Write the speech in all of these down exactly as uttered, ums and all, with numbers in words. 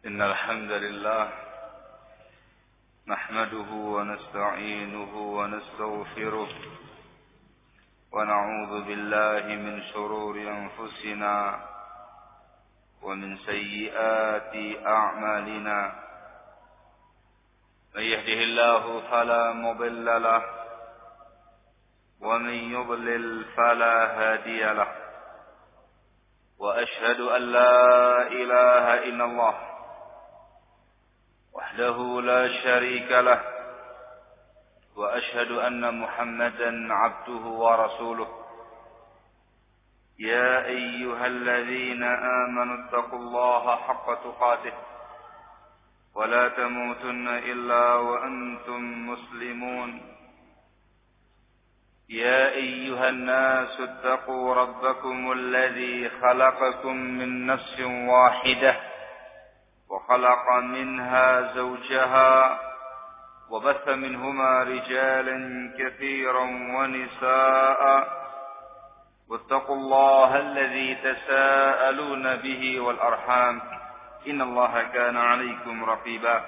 إن الحمد لله نحمده ونستعينه ونستغفره ونعوذ بالله من شرور أنفسنا ومن سيئات أعمالنا من يهده الله فلا مضل له ومن يضلل فلا هادي له وأشهد أن لا إله إلا الله وحده لا شريك له وأشهد أن محمدا عبده ورسوله يا أيها الذين آمنوا اتقوا الله حق تقاته ولا تموتن إلا وأنتم مسلمون يا أيها الناس اتقوا ربكم الذي خلقكم من نفس واحدة وخلق منها زوجها وبث منهما رجالا كثيرا ونساء واتقوا الله الذي تساءلون به والأرحام إن الله كان عليكم رقيبا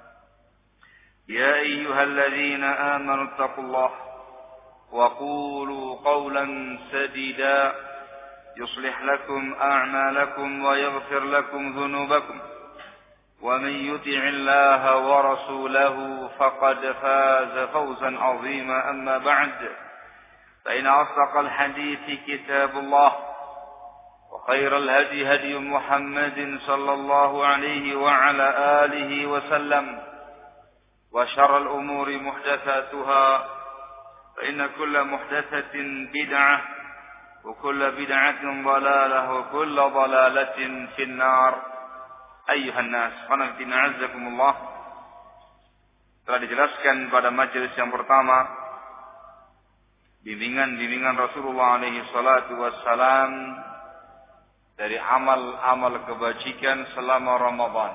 يا أيها الذين آمنوا اتقوا الله وقولوا قولا سديدا يصلح لكم أعمالكم ويغفر لكم ذنوبكم ومن يطع الله ورسوله فقد فاز فوزا عظيما أما بعد فإن أصدق الحديث كتاب الله وخير الهدي هدي محمد صلى الله عليه وعلى آله وسلم وشر الأمور محدثاتها فإن كل محدثة بدعة وكل بدعة ضلالة وكل ضلالة في النار Ayyuhan nas, qanatina azzakumullah. Telah dijelaskan pada majelis yang pertama bimbingan-bimbingan Rasulullah alaihi salatu wassalam dari amal-amal kebajikan selama Ramadan.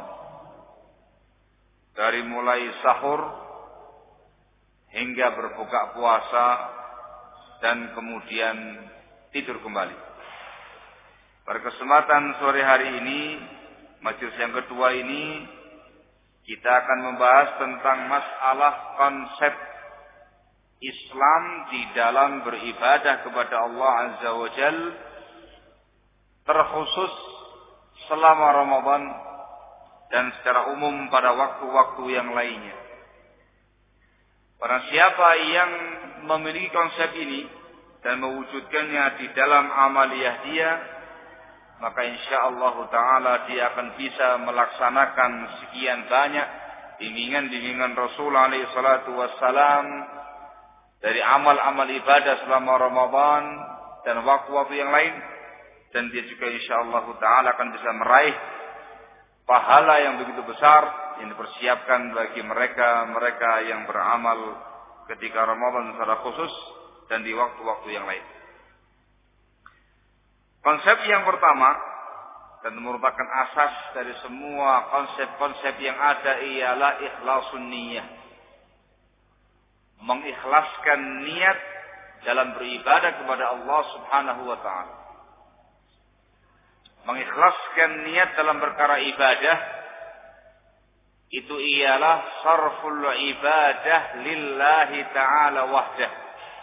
Dari mulai sahur hingga berbuka puasa dan kemudian tidur kembali. Pada kesempatan sore hari ini, majelis yang kedua ini, kita akan membahas tentang masalah konsep Islam di dalam beribadah kepada Allah Azza wa Jal, terkhusus selama Ramadan dan secara umum pada waktu-waktu yang lainnya. Barang siapa yang memiliki konsep ini dan mewujudkannya di dalam amaliyah dia, maka insyaallah ta'ala dia akan bisa melaksanakan sekian banyak bimbingan-bimbingan Rasul alaihi salatu wassalam dari amal-amal ibadah selama Ramadan dan waktu-waktu yang lain, dan dia juga insyaallah ta'ala akan bisa meraih pahala yang begitu besar yang dipersiapkan bagi mereka-mereka yang beramal ketika Ramadan secara khusus dan di waktu-waktu yang lain. Konsep yang pertama dan merupakan asas dari semua konsep-konsep yang ada ialah ikhlasun niyah. Mengikhlaskan niat dalam beribadah kepada Allah Subhanahu wa taala. Mengikhlaskan niat dalam perkara ibadah itu ialah sarful ibadah lillahi ta'ala wahdah.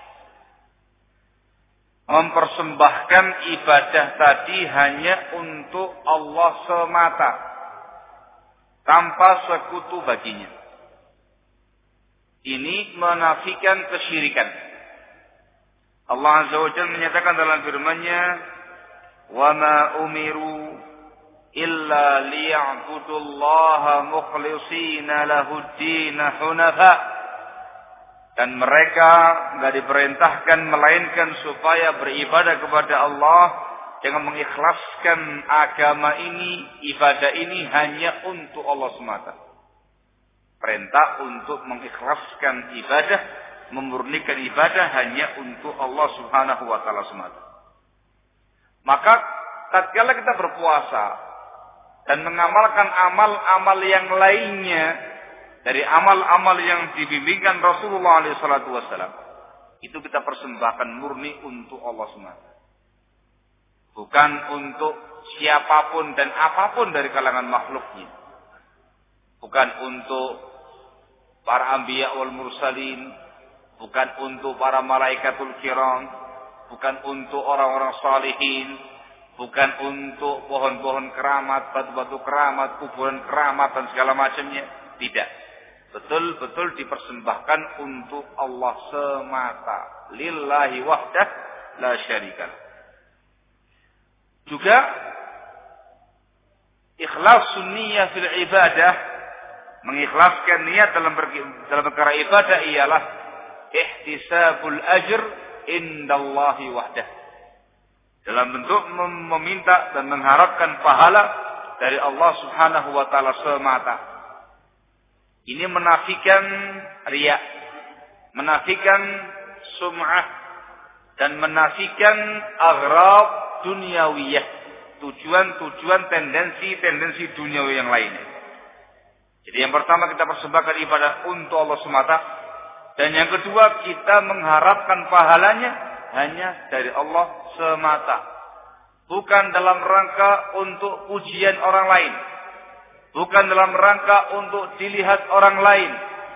Mempersembahkan ibadah tadi hanya untuk Allah semata, tanpa sekutu baginya. Ini menafikan kesyirikan. Allah Azza wa Jalla menyatakan dalam firman-Nya, "Wa ma umiru illa liya'budullaha mukhlishina lahud-din hunafa." Dan mereka tidak diperintahkan melainkan supaya beribadah kepada Allah dengan mengikhlaskan agama ini, ibadah ini hanya untuk Allah semata. Perintah untuk mengikhlaskan ibadah, memurnikan ibadah hanya untuk Allah Subhanahu wa taala semata. Maka tatkala kita berpuasa dan mengamalkan amal-amal yang lainnya dari amal-amal yang dibimbingkan Rasulullah alaihi salatu wassalam, itu kita persembahkan murni untuk Allah semata. Bukan untuk siapapun dan apapun dari kalangan makhluknya. bukan untuk para anbiya wal mursalin, bukan untuk para malaikatul kiram, bukan untuk orang-orang salihin, bukan untuk pohon-pohon keramat, batu-batu keramat, kuburan keramat dan segala macamnya. Tidak. Betul-betul dipersembahkan untuk Allah semata. Lillahi wahdah la syarikah. Juga ikhlas sunniyah fil ibadah, mengikhlaskan niat dalam dalam perkara ibadah ialah ihtisabul ajr indallahi wahdah. Dalam bentuk meminta dan mengharapkan pahala dari Allah Subhanahu wa taala semata. Ini menafikan riya, menafikan sum'ah, dan menafikan aghrab dunyawiyah, tujuan-tujuan tendensi-tendensi duniawi yang lainnya. Jadi yang pertama kita persembahkan ibadah untuk Allah semata, dan yang kedua kita mengharapkan pahalanya hanya dari Allah semata, bukan dalam rangka untuk pujian orang lain, bukan dalam rangka untuk dilihat orang lain,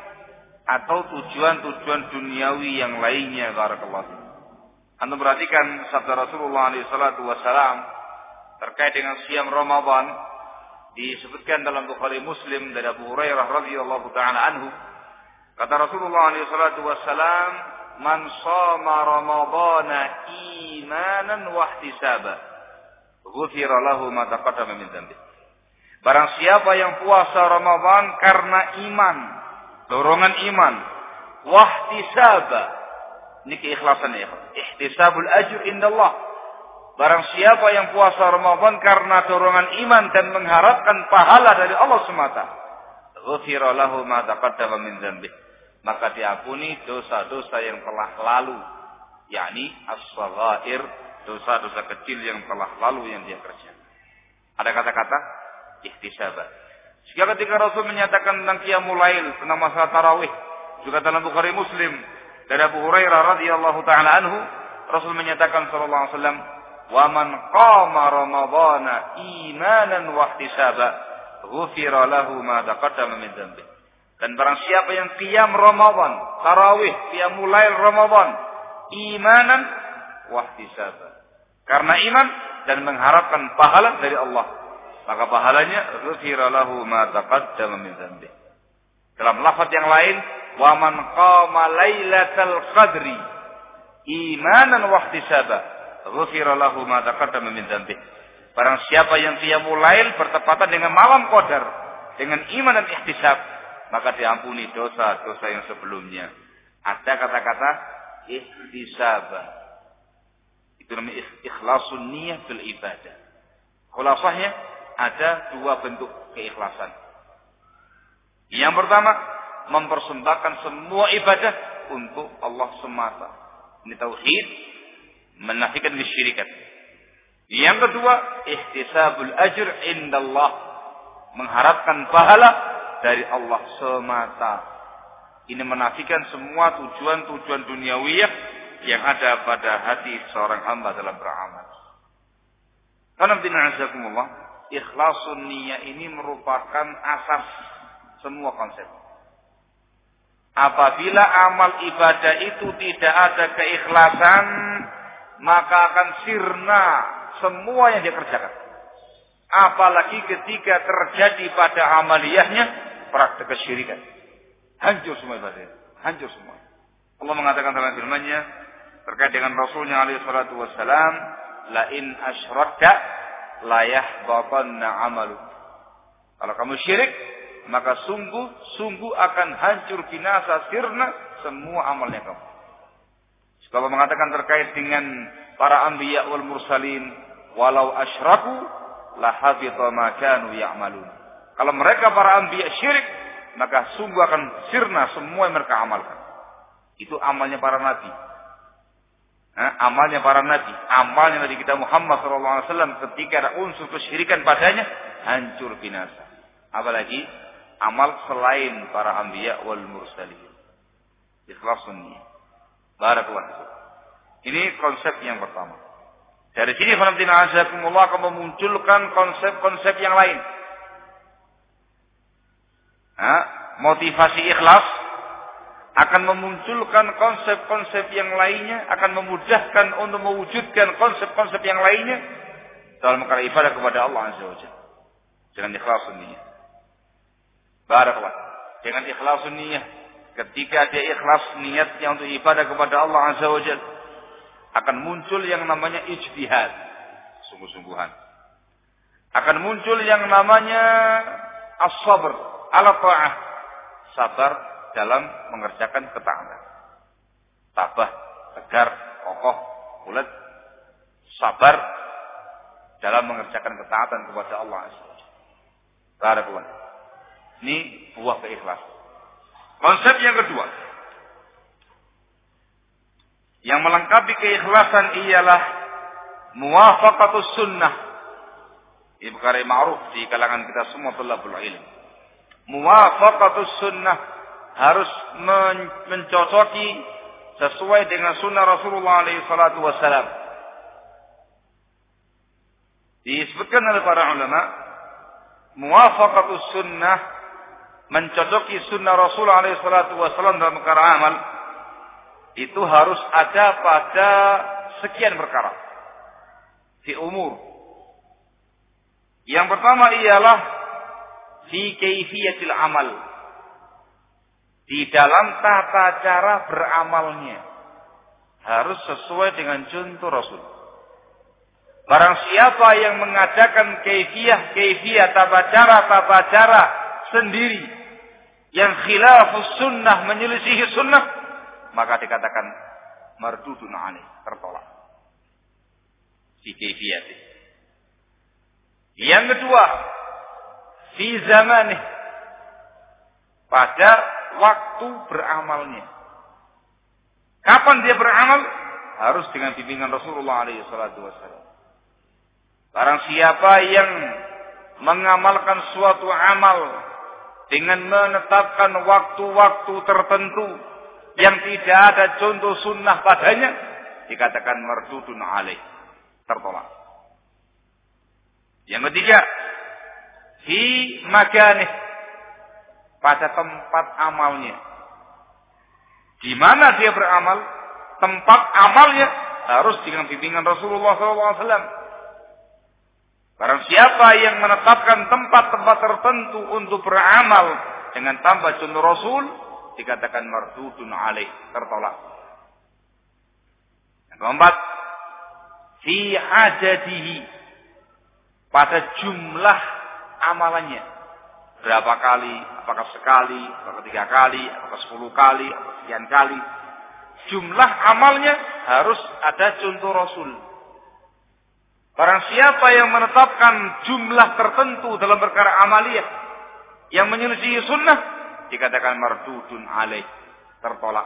atau tujuan-tujuan duniawi yang lainnya. Barakallahu. Anda perhatikan sabda Rasulullah alaihi salatu wasalam terkait dengan siam Ramadan, disebutkan dalam Bukhari Muslim dari Abu Hurairah radhiyallahu taala anhu, kata Rasulullah alaihi salatu wasalam, man shama ramadhana imanan wa ihtisaba ghufira lahu ma taqaddama min dhanbi. Barang siapa yang puasa Ramadan karena iman, dorongan iman, wa ihtisaba, ini keikhlasan ya, ihtisabul ajr indallah. Barang siapa yang puasa Ramadan karena dorongan iman dan mengharapkan pahala dari Allah semata, ghufira lahu ma taqaddama min dhanbi, maka diampuni dosa-dosa yang telah lalu, yakni as-saghair, dosa-dosa kecil yang telah lalu yang dia kerjakan. Ada kata-kata ihtisabah. Sehingga ketika Rasul menyatakan tentang qiyamul lail, tentang masalah tarawih, juga dalam Bukhari Muslim dari Abu Hurairah radhiyallahu taala anhu, Rasul menyatakan sallallahu alaihi wasallam, "Wa man qama ramadhana imanan wa ihtisaba, ghufira lahu ma taqaddama min dhanbi." Dan barang siapa yang qiyam Ramadan, tarawih, qiyamul lail Ramadan, imanan wa ihtisaba, karena iman dan mengharapkan pahala dari Allah, maka pahalanya ghufira lahu ma taqaddama min dhanbi. Dalam lafaz yang lain, wa man qama lailatal qadri imanan wa ihtisaba ghufira lahu ma taqaddama min dhanbi. Barang siapa yang qiyamul lail bertepatan dengan malam qadar dengan iman dan ihtisab, maka diampuni dosa-dosa yang sebelumnya. Ada kata-kata ihtisaba. Itu namanya ikhlasun niyah fil ibadah. Khulasahnya ada dua bentuk keikhlasan. Yang pertama, mempersembahkan semua ibadah untuk Allah semata. Ini tauhid, menafikan kesyirikan. Yang kedua, ihtisabul ajr indallah, mengharapkan pahala dari Allah semata. Ini menafikan semua tujuan-tujuan duniawiyah yang ada pada hati seorang hamba dalam beramal. Karena bina'azakumullah, ikhlasun niyah ini merupakan asas semua konsep. Apabila amal ibadah itu tidak ada keikhlasan, maka akan sirna semua yang dia kerjakan. Apalagi ketika terjadi pada amaliyahnya praktek kesyirikan, hancur semua ibadah, hancur semua. Allah mengatakan dalam firman-Nya terkait dengan Rasulnya alaihi salatu wassalam, la in asyrakta la yahbatanna amalu. Kalau kamu syirik, maka sungguh-sungguh akan hancur binasa sirna semua amalnya kamu. Kalau mengatakan terkait dengan para anbiya wal mursalin, walau asyraku la habita ma kanu ya'malun. Kalau mereka para anbiya syirik, maka sungguh akan sirna semua yang mereka amalkan. Itu amalnya para nabi. Nah, amalnya para nabi, amalnya Nabi kita Muhammad sallallahu alaihi wasallam, ketika ada unsur kesyirikan padanya, hancur binasa. Apalagi amal selain para anbiya wal mursalin. Ikhlasun niyah. Barakallahu. Ini konsep yang pertama. Dari sini Fanatina Azzaikumullah akan memunculkan konsep-konsep yang lain. Nah, motivasi ikhlas akan memunculkan konsep-konsep yang lainnya, akan memudahkan untuk mewujudkan konsep-konsep yang lainnya dalam perkara ibadah kepada Allah Azza wa Jalla. Dengan ikhlasun niyah. Barakallah. Dengan ikhlasun niyah. Ketika dia ikhlas niatnya untuk ibadah kepada Allah Azza wa Jalla, akan muncul yang namanya ijtihad, sungguh-sungguhan. Akan muncul yang namanya as-sabr ala ta'ah, sabar dalam mengerjakan ketaatan. Tabah, tegar, kokoh, bulat, sabar dalam mengerjakan ketaatan kepada Allah Azza wa Jalla. Barakallah. Ini buah keikhlasan. Konsep yang kedua yang melengkapi keikhlasan ialah muwafaqatus sunnah. Ini perkara yang ma'ruf di kalangan kita semua thalabul ilm. Muwafaqatus sunnah, harus men- mencocoki sesuai dengan sunnah Rasulullah alaihi salatu wassalam. Disebutkan oleh para ulama, muwafaqatus sunnah, mencocoki sunnah Rasulullah alaihi salatu wassalam dalam perkara amal, itu harus ada pada sekian perkara. Fi umur. Yang pertama ialah fi kaifiyatil amal. Di dalam tata cara beramalnya harus sesuai dengan contoh Rasul. Barang siapa yang mengadakan kaifiyah, kaifiyah tata cara, tata cara sendiri yang khilafus sunnah, menyelisihi sunnah, maka dikatakan mardudun alaih, tertolak. Fi kaifiyah. Yang kedua, fi zamanih, pada waktu beramalnya. Kapan dia beramal? Harus dengan bimbingan Rasulullah alaihi salatu wassalam. Barang siapa yang mengamalkan suatu amal dengan menetapkan waktu-waktu tertentu yang tidak ada contoh sunnah padanya, dikatakan mardudun alaih, tertolak. Yang ketiga, fi makanih, pada tempat amalnya. Di mana dia beramal, tempat amalnya harus dengan bimbingan Rasulullah shallallahu alaihi wasallam. Barang siapa yang menetapkan tempat-tempat tertentu untuk beramal dengan tanpa contoh Rasul, dikatakan mardudun alaih, tertolak. Yang keempat, fi adadihi, pada jumlah amalannya. Berapa kali, apakah sekali, apakah tiga kali, apakah sepuluh kali, apakah sekian kali. Jumlah amalnya harus ada contoh Rasul. Barang siapa yang menetapkan jumlah tertentu dalam perkara amaliyah yang menyelisih sunnah, dikatakan mardudun alaih, tertolak.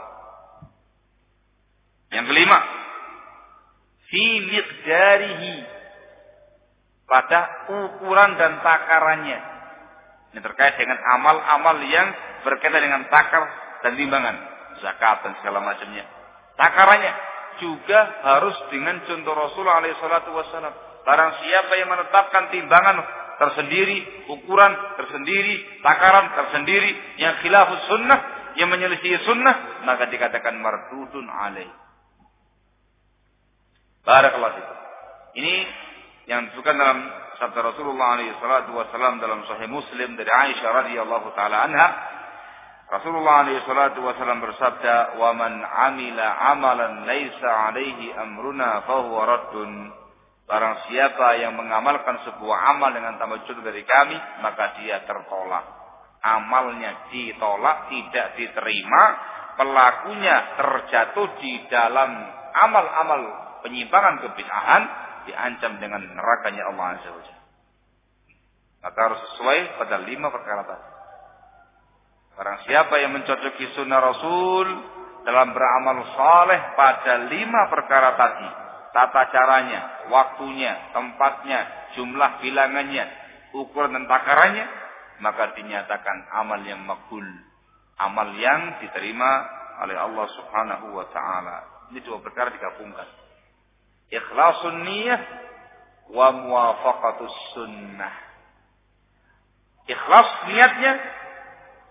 Yang kelima, fi miqdarihi, pada ukuran dan takarannya. Ini terkait dengan amal-amal yang berkaitan dengan takar dan timbangan, zakat dan segala macamnya. Takarannya juga harus dengan contoh Rasulullah alaihi salatu wassalam. Barang siapa yang menetapkan timbangan tersendiri, ukuran tersendiri, takaran tersendiri yang khilafus sunnah, yang menyelisih sunnah, maka dikatakan mardudun alaih. Barakallahu fikum. Ini yang disebutkan dalam sabda Rasulullah alaihi salatu wasallam dalam Sahih Muslim dari Aisyah radhiyallahu taala anha. Rasulullah alaihi salatu wasallam bersabda, "Wa man 'amila 'amalan laisa 'alaihi amruna fa huwa raddun." Barang siapa yang mengamalkan sebuah amal dengan tanpa contoh dari kami, maka dia tertolak. Amalnya ditolak, tidak diterima, pelakunya terjatuh di dalam amal-amal penyimpangan kebid'ahan, diancam dengan nerakanya Allah Azza wa Jalla. Maka harus sesuai pada lima perkara tadi. Barang siapa yang mencocoki sunnah Rasul dalam beramal saleh pada lima perkara tadi, tata caranya, waktunya, tempatnya, jumlah bilangannya, ukuran dan takarannya, maka dinyatakan amal yang makbul, amal yang diterima oleh Allah Subhanahu wa taala. Ini dua perkara digabungkan. Ikhlasun niyah wa muwafaqatus sunnah. Ikhlas niatnya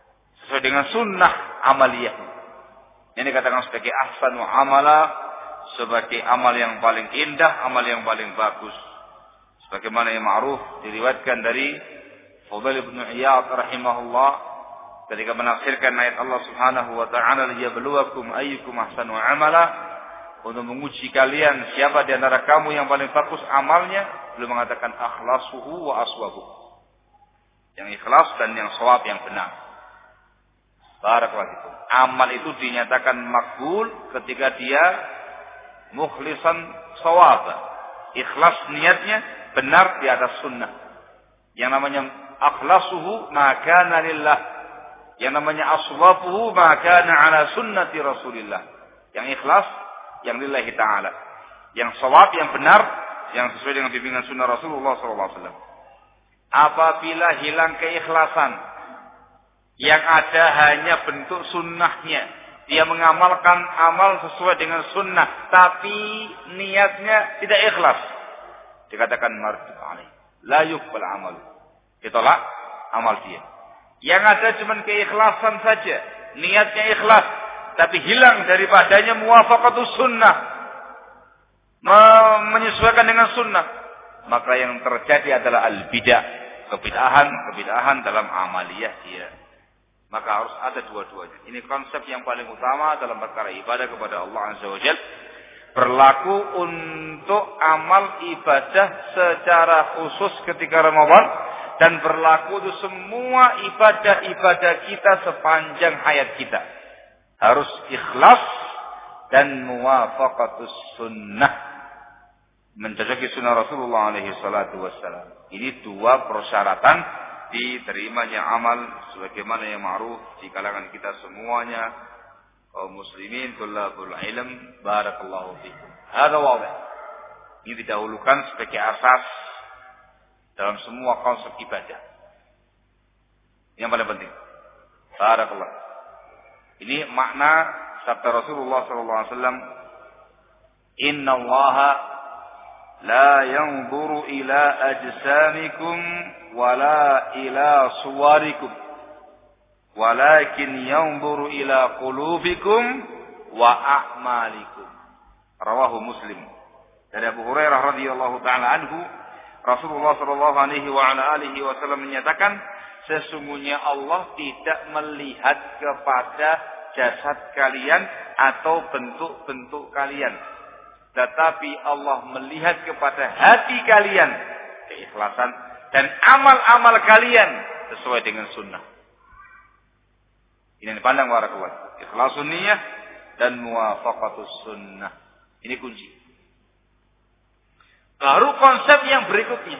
sesuai dengan sunnah amaliyah. Ini dikatakan sebagai ahsanu amala, sebagai amal yang paling indah, amal yang paling bagus. Sebagaimana yang ma'ruf diriwayatkan dari Fudail bin Iyad rahimahullah ketika menafsirkan ayat Allah Subhanahu wa taala, liyabluwakum ayyukum ahsanu amala, untuk menguji kalian siapa di antara kamu yang paling bagus amalnya, beliau mengatakan akhlasuhu wa aswabu, yang ikhlas dan yang shawab, yang benar. Barakallahu. Amal itu dinyatakan makbul ketika dia mukhlisan shawab, ikhlas niatnya, benar di atas sunnah. Yang namanya akhlasuhu ma kana lillah, yang namanya aswabuhu ma kana ala sunnati Rasulillah. Yang ikhlas yang lillahi ta'ala, yang shawab, yang benar, yang sesuai dengan bimbingan sunnah Rasulullah sallallahu alaihi wasallam. Apabila hilang keikhlasan, yang ada hanya bentuk sunnahnya, dia mengamalkan amal sesuai dengan sunnah, tapi niatnya tidak ikhlas, dikatakan mardud alaih, la yuqbal amal, ditolak amal dia. Yang ada cuma keikhlasan saja, niatnya ikhlas, tapi hilang daripadanya muwafaqatus sunnah, menyesuaikan dengan sunnah, maka yang terjadi adalah al-bidah, kebid'ahan, kebid'ahan dalam amaliyah dia. Maka harus ada dua-duanya. Ini konsep yang paling utama dalam perkara ibadah kepada Allah Azza wa Jalla. Berlaku untuk amal ibadah secara khusus ketika Ramadan, dan berlaku untuk semua ibadah-ibadah kita sepanjang hayat kita. Harus ikhlas dan muwafaqatus sunnah, mencocoki sunnah Rasulullah alaihi salatu wassalam. Ini dua persyaratan diterimanya amal sebagaimana yang ma'ruf di kalangan kita semuanya, kaum muslimin, tullabul ilm, barakallahu fikum. Hadza wadih. Ini didahulukan sebagai asas dalam semua konsep ibadah. Yang paling penting. Barakallah. Ini makna sabda Rasulullah sallallahu alaihi wasallam, "Inna Allaha la yanzuru ila ajsamikum wala ila suwarikum, walakin yanzuru ila qulubikum wa a'malikum." Rawahu Muslim. Dari Abu Hurairah radhiyallahu taala anhu, Rasulullah sallallahu alaihi wa ala alihi wasallam menyatakan, sesungguhnya Allah tidak melihat kepada jasad kalian atau bentuk-bentuk kalian, tetapi Allah melihat kepada hati kalian, keikhlasan dan amal-amal kalian sesuai dengan sunnah. Ini dipandang barakallahu, ikhlasun niyah dan muwafaqatus sunnah. Ini kunci. Baru konsep yang berikutnya,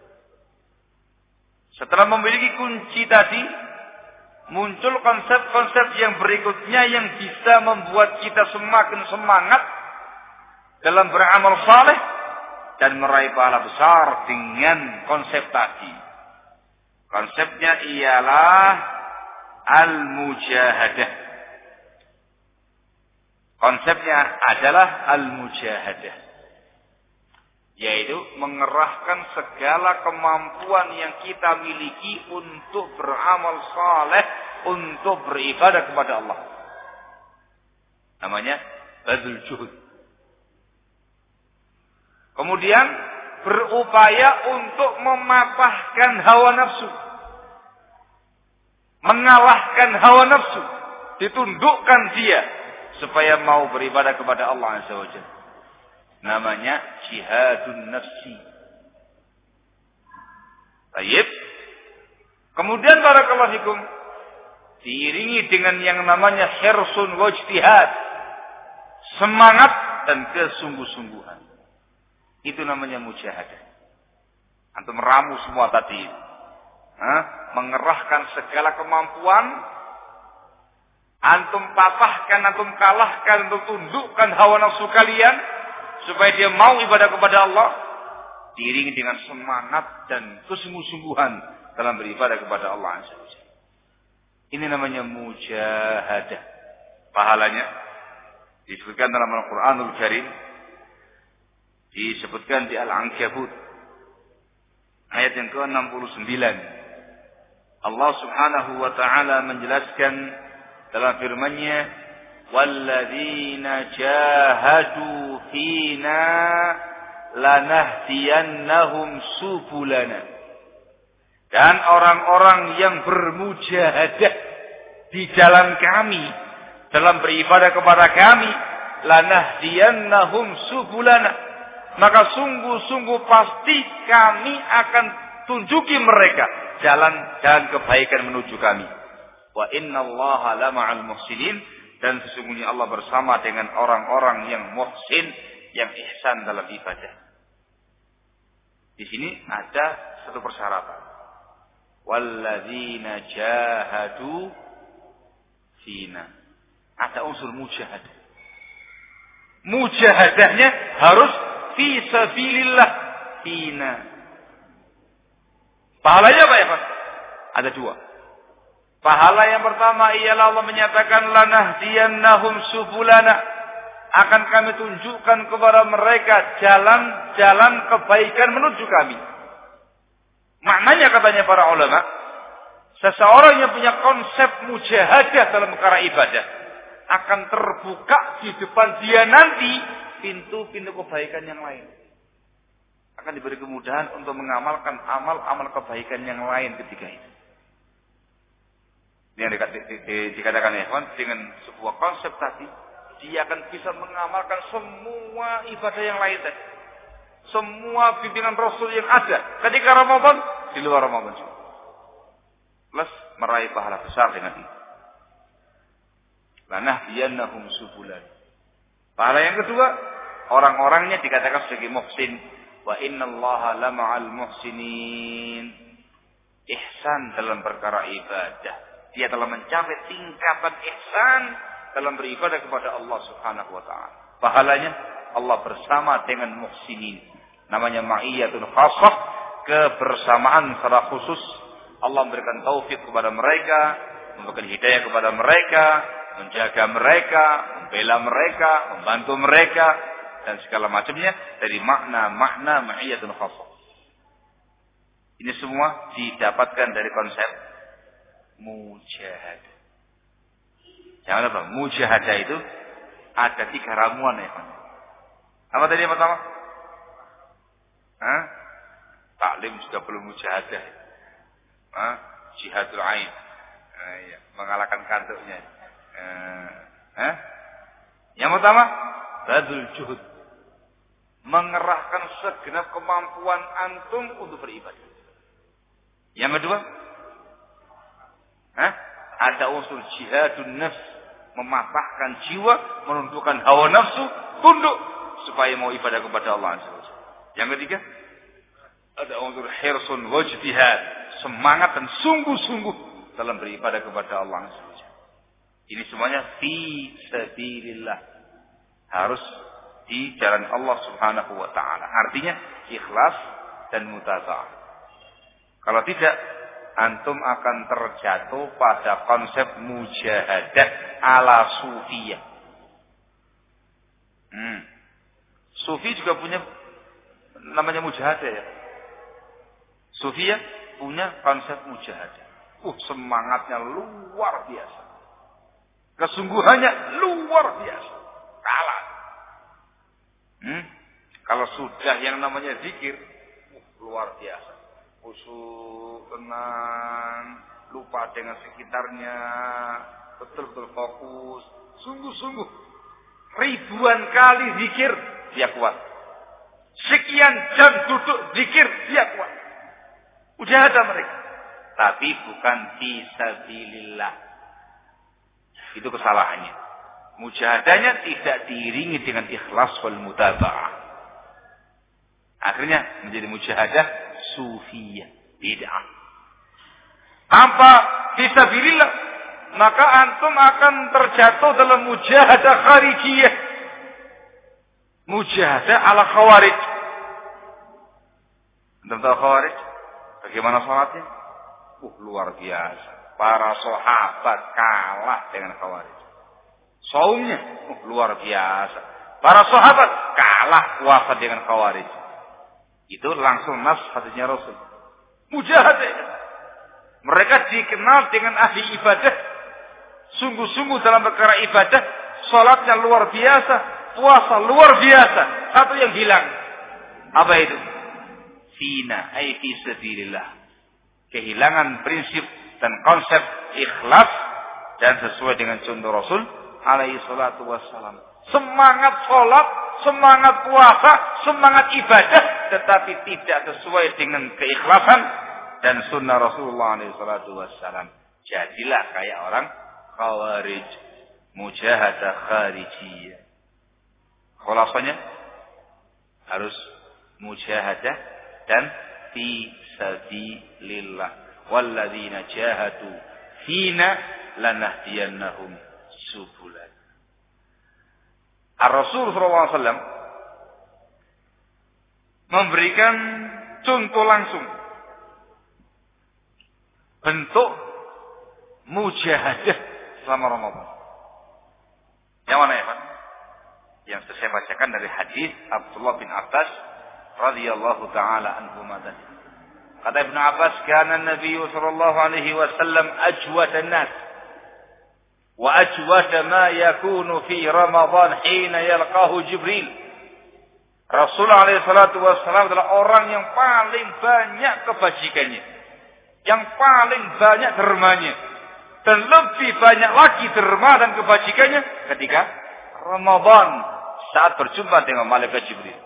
setelah memiliki kunci tadi, muncul konsep-konsep yang berikutnya yang bisa membuat kita semakin semangat dalam beramal saleh dan meraih pahala besar dengan konsep tadi. Konsepnya ialah al-mujahadah. Konsepnya adalah al-mujahadah, yaitu mengerahkan segala kemampuan yang kita miliki untuk beramal saleh, untuk beribadah kepada Allah. Namanya badul juhud. Kemudian berupaya untuk mematahkan hawa nafsu, mengalahkan hawa nafsu, ditundukkan dia supaya mau beribadah kepada Allah Azza wa Jalla. Namanya jihadun nafsi. Baik. Kemudian barakallahu fikum, diiringi dengan yang namanya hirsun wajtihad, semangat dan kesungguh-sungguhan. Itu namanya mujahadah. Antum meramu semua tadi. Hah? Mengerahkan segala kemampuan, antum patahkan, antum kalahkan, antum tundukkan hawa nafsu kalian supaya dia mau ibadah kepada Allah, diiringi dengan semangat dan kesungguh-sungguhan dalam beribadah kepada Allah Azza wa Jalla. Ini namanya mujahadah. Pahalanya disebutkan dalam Al-Qur'anul Karim, disebutkan di Al-Ankabut ayat yang ke enam puluh sembilan. Allah Subhanahu wa taala menjelaskan dalam firman-Nya, "Walladzina jahadu fina lanahdiyannahum subulana." Dan orang-orang yang bermujahadah di jalan kami dalam beribadah kepada kami, lanahdiyannahum subulana, maka sungguh-sungguh pasti kami akan tunjuki mereka jalan-jalan kebaikan menuju kami. Wa innallaha lama'al muhsinin, dan sesungguhnya Allah bersama dengan orang-orang yang muhsin, yang ihsan dalam ibadah. Di sini ada satu persyaratan. Walladzina jahadu fina. Ada unsur mujahadah. Mujahadahnya harus fi sabilillah fina. Pahalanya apa ya, Pak? Ada dua. Pahala yang pertama ialah Allah menyatakan lanahdiyannahum subulana, akan kami tunjukkan kepada mereka jalan-jalan kebaikan menuju kami. Maknanya katanya para ulama, seseorang yang punya konsep mujahadah dalam perkara ibadah akan terbuka di depan dia nanti pintu-pintu kebaikan yang lain. Akan diberi kemudahan untuk mengamalkan amal-amal kebaikan yang lain ketika itu. Yang dikatakan ya, dengan sebuah konsep tadi, dia akan bisa mengamalkan semua ibadah yang lain tadi. Semua bimbingan Rasul yang ada ketika Ramadan, di luar Ramadan juga. Plus meraih pahala besar dengan itu. Lanahdiyannahum subulan. Pahala yang kedua, orang-orangnya dikatakan sebagai muhsin. Wa innallaha lama'al muhsinin. Ihsan dalam perkara ibadah. Dia telah mencapai tingkatan ihsan dalam beribadah kepada Allah Subhanahu wa taala. Pahalanya Allah bersama dengan muhsinin. Namanya ma'iyatun khassah, kebersamaan secara khusus. Allah memberikan taufik kepada mereka, memberikan hidayah kepada mereka, menjaga mereka, membela mereka, membantu mereka, dan segala macamnya dari makna-makna ma'iyatun khassah. Ini semua didapatkan dari konsep mujahadah. Jangan lupa, mujahadah itu ada tiga ramuan ya. Apa tadi yang pertama? Hah? Taklim juga belum mujahadah. Hah? Jihadul ain. Nah, ya. Mengalahkan kantuknya. Hah? Yang pertama, badul juhud. Mengerahkan segenap kemampuan antum untuk beribadah. Yang kedua, hah? Ada unsur jihadun nafs, mematahkan jiwa, menundukkan hawa nafsu, tunduk supaya mau ibadah kepada Allah. Yang ketiga, ada unsur hirsun wajtihad, semangat dan sungguh-sungguh dalam beribadah kepada Allah. Ini semuanya fi sabilillah, harus di jalan Allah Subhanahu wa taala. Artinya ikhlas dan mutaba'ah. Kalau tidak, antum akan terjatuh pada konsep mujahadah ala sufiyah. Hmm. Sufi juga punya namanya mujahadah ya. Sufiyah punya konsep mujahadah. Uh, semangatnya luar biasa. Kesungguhannya luar biasa. Kalah. Hmm. Kalau sudah yang namanya zikir, uh, luar biasa. Khusyuk, tenang, lupa dengan sekitarnya, betul-betul fokus, sungguh-sungguh. Ribuan kali zikir, dia kuat. Sekian jam duduk zikir, dia kuat. Udah ada mereka. Tapi bukan fisabilillah. Itu kesalahannya. Mujahadahnya tidak diiringi dengan ikhlas wal mutaba'ah. Akhirnya menjadi mujahadah sufiyah, bid'ah. Tanpa fisabilillah, maka antum akan terjatuh dalam mujahadah kharijiyah. Mujahadah ala khawarij. Antum tahu khawarij? Bagaimana sholatnya? Uh, luar biasa. Para sahabat kalah dengan khawarij. Saumnya, uh, luar biasa. Para sahabat kalah puasa dengan khawarij. Itu langsung nas hadisnya Rasul. Mujahadah. Mereka dikenal dengan ahli ibadah. Sungguh-sungguh dalam perkara ibadah. Salatnya luar biasa. Puasa luar biasa. Satu yang hilang. Apa itu? Fina ay fi sabilillah. Kehilangan prinsip dan konsep ikhlas dan sesuai dengan contoh Rasul alaihi salatu wassalam. Semangat salat, semangat puasa, semangat ibadah, tetapi tidak sesuai dengan keikhlasan dan sunnah Rasulullah alaihi salatu wassalam. Jadilah kayak orang khawarij, mujahadah kharijiyah. Khulasanya harus mujahadah dan fi sabilillah. Walladzina jahadu fina lanahdiyannahum subulan. Ar-Rasul sallallahu alaihi wasallam memberikan contoh langsung bentuk mujahadah selama Ramadan. Yang mana ya, Pak? Yang saya bacakan dari hadis Abdullah bin Abbas radhiyallahu taala anhu tadi. Kata Ibnu Abbas, "Kana Nabi sallallahu alaihi wasallam ajwad an-nas wa ajwad ma yakunu fi Ramadan hina yalqahu Jibril." Rasulullah alaihi salatu wasallam adalah orang yang paling banyak kebajikannya, yang paling banyak dermanya, dan lebih banyak lagi derma dan kebajikannya ketika Ramadan saat berjumpa dengan malaikat Jibril.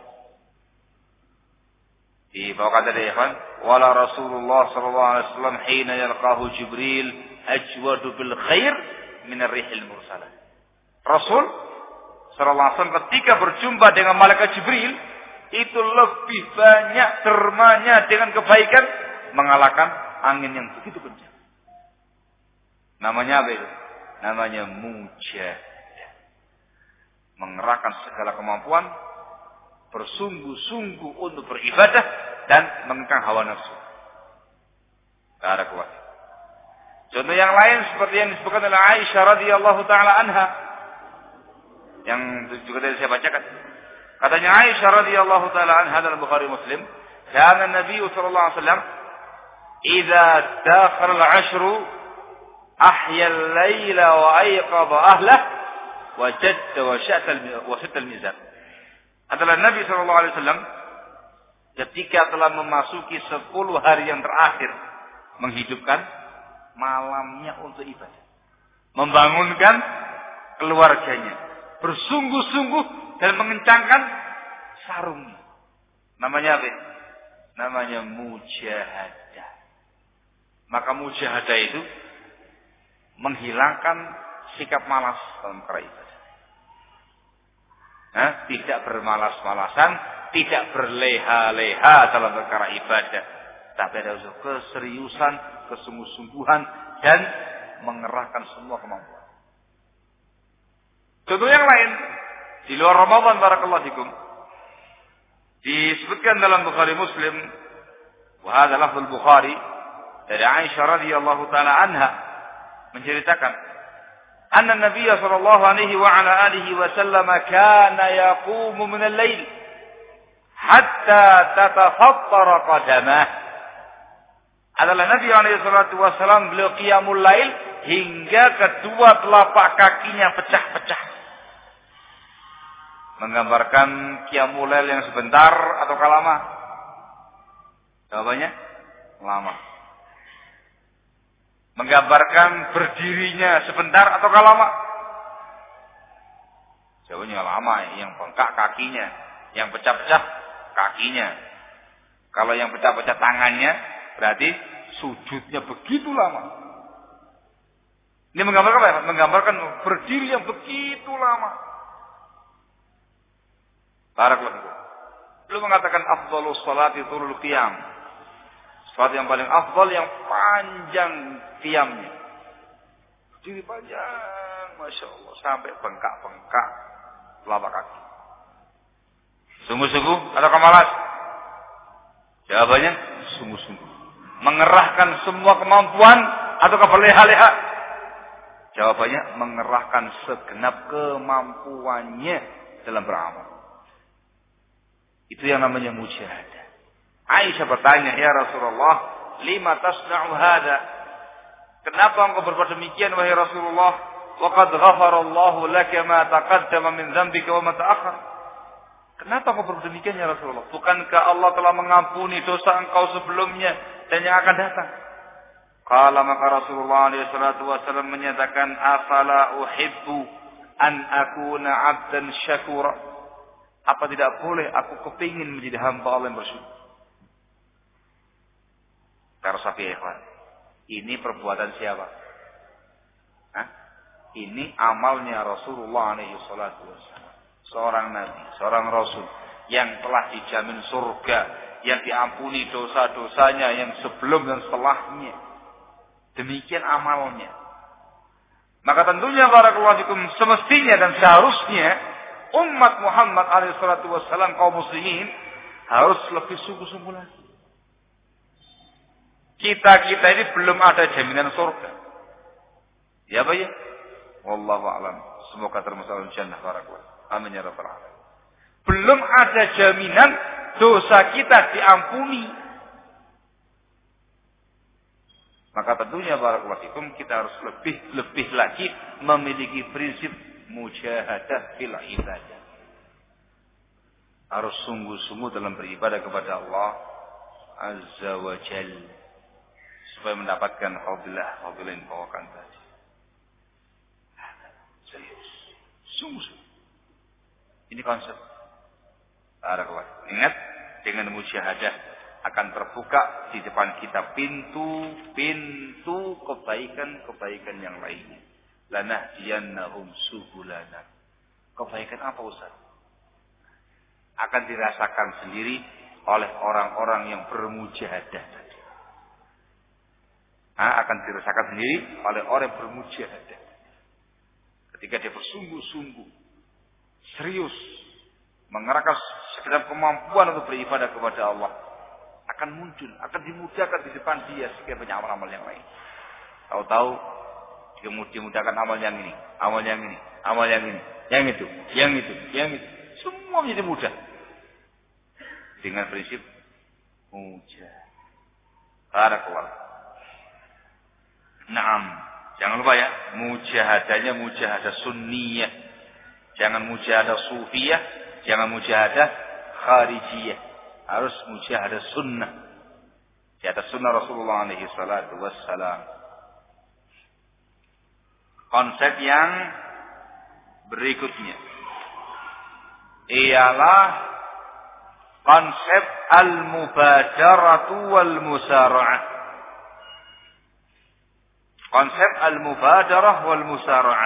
Dibawakan tadi ya kan, wala Rasulullah sallallahu alaihi wasallam hina yalqahu Jibril ajwadu bil khair min ar-rihil mursalah. Rasul sallallahu alaihi wasallam ketika berjumpa dengan malaikat Jibril itu lebih banyak dermanya dengan kebaikan mengalahkan angin yang begitu kencang. Namanya apa itu? Namanya mujahadah. Mengerahkan segala kemampuan, bersungguh-sungguh untuk beribadah dan mengekang hawa nafsu. Tak ada kuat. Contoh yang lain seperti yang disebutkan oleh Aisyah radhiyallahu taala anha, yang juga tadi saya bacakan. Katanya Aisyah radhiyallahu taala anha dalam Bukhari Muslim, "Kana Nabi sallallahu alaihi wasallam idza dakhara al-'ashru ahya al-laila wa ayqadha ahlahu wa jadda wa sha'ta wa shatta al-mizan." Adalah Nabi sallallahu alaihi wasallam ketika telah memasuki sepuluh hari yang terakhir menghidupkan malamnya untuk ibadah, membangunkan keluarganya, bersungguh-sungguh dan mengencangkan sarungnya. Namanya apa? Namanya mujahadah. Maka mujahadah itu menghilangkan sikap malas dalam perkara ibadah. Nah, tidak bermalas-malasan, tidak berleha-leha dalam perkara ibadah, tapi ada unsur keseriusan, kesungguh-sungguhan dan mengerahkan semua kemampuan. Contoh yang lain di luar Ramadan, barakallahu fikum, disebutkan dalam Bukhari Muslim, wa hadza lafzul Bukhari, dari Aisyah radhiyallahu taala anha menceritakan anna Nabiy sallallahu alaihi wa ala alihi wasallam kana yaqumu min al-lail hatta tatafattara qadamah. Adalah Nabi alaihi salatu wasallam beliau qiyamul lail hingga kedua telapak kakinya pecah-pecah. Menggambarkan qiyamul lail yang sebentar atau lama? Jawabannya lama. Menggambarkan berdirinya sebentar atau lama? Jawabannya lama. Yang bengkak kakinya, yang pecah-pecah kakinya. Kalau yang pecah-pecah tangannya, berarti sujudnya begitu lama. Ini menggambarkan apa? Menggambarkan berdiri yang begitu lama. Barakallahu. Belum mengatakan afdhalus salati tulul qiyam. Salat yang paling afdal yang panjang qiyamnya. Berdiri panjang, masya Allah, sampai bengkak-bengkak telapak kaki. Sungguh-sungguh atau kemalas? Jawabannya sungguh-sungguh. Mengerahkan semua kemampuan atau berleha-leha? Jawabannya mengerahkan segenap kemampuannya dalam beramal. Itu yang namanya mujahadah. Aisyah bertanya, "Ya Rasulullah, lima tasna'u hadza?" Kenapa engkau berbuat demikian wahai Rasulullah? Wa qad ghafarallahu laka ma taqaddama min dzambika wa ma ta'akhkhar. Kenapa engkau berbuat demikian ya Rasulullah? Bukankah Allah telah mengampuni dosa engkau sebelumnya dan yang akan datang? Qala, maka Rasulullah alaihi salatu wasallam menyatakan, afala uhibbu an akuna 'abdan syakura. Apa tidak boleh aku kepingin menjadi hamba Allah yang bersyukur? Para sahabat ikhwan, ini perbuatan siapa? Hah? Ini amalnya Rasulullah alaihi salatu wasallam. Seorang nabi, seorang rasul yang telah dijamin surga, yang diampuni dosa-dosanya yang sebelum dan setelahnya. Demikian amalnya. Maka tentunya barakallahu fikum, semestinya dan seharusnya umat Muhammad alaihi salatu wasallam, kaum muslimin, harus lebih sungguh-sungguh lagi. Kita-kita ini belum ada jaminan surga. Ya Pak ya? Wallahu a'lam. Semoga termasuk dalam jannah barakallahu. Amin ya rabbal alamin. Belum ada jaminan dosa kita diampuni. Maka tentunya barakallahu fikum, kita harus lebih-lebih lagi memiliki prinsip mujahadah fil ibadah. Harus sungguh-sungguh dalam beribadah kepada Allah Azza wa Jalla, supaya mendapatkan fadilah fadilah yang bawakan tadi. Serius, sungguh-sungguh. Ini konsep. Barakallahu. Ingat, dengan mujahadah akan terbuka di depan kita pintu-pintu kebaikan-kebaikan yang lainnya. Lanahdiyannahum subulana. Kebaikan apa Ustaz? Akan dirasakan sendiri oleh orang-orang yang bermujahadah tadi. Nah, akan dirasakan sendiri oleh orang yang bermujahadah. Ketika dia bersungguh-sungguh, serius, mengerahkan segenap kemampuan untuk beribadah kepada Allah, akan muncul, akan dimudahkan di depan dia sekian banyak amal-amal yang lain. Tahu-tahu dia dimudahkan amal yang ini, amal yang ini, amal yang ini, yang itu, yang itu, yang itu. Semua menjadi mudah. Dengan prinsip mudah. Barakallahu. Naam. Jangan lupa ya, mujahadahnya mujahadah sunniyah. Jangan mujahadah sufiyah, jangan mujahadah kharijiyah. Harus mujahadah sunnah. Di atas sunnah Rasulullah alaihi salatu wassalam. Konsep yang berikutnya ialah konsep al-mubadaratu wal musara'ah. Konsep al-mubadarah wal musara'ah.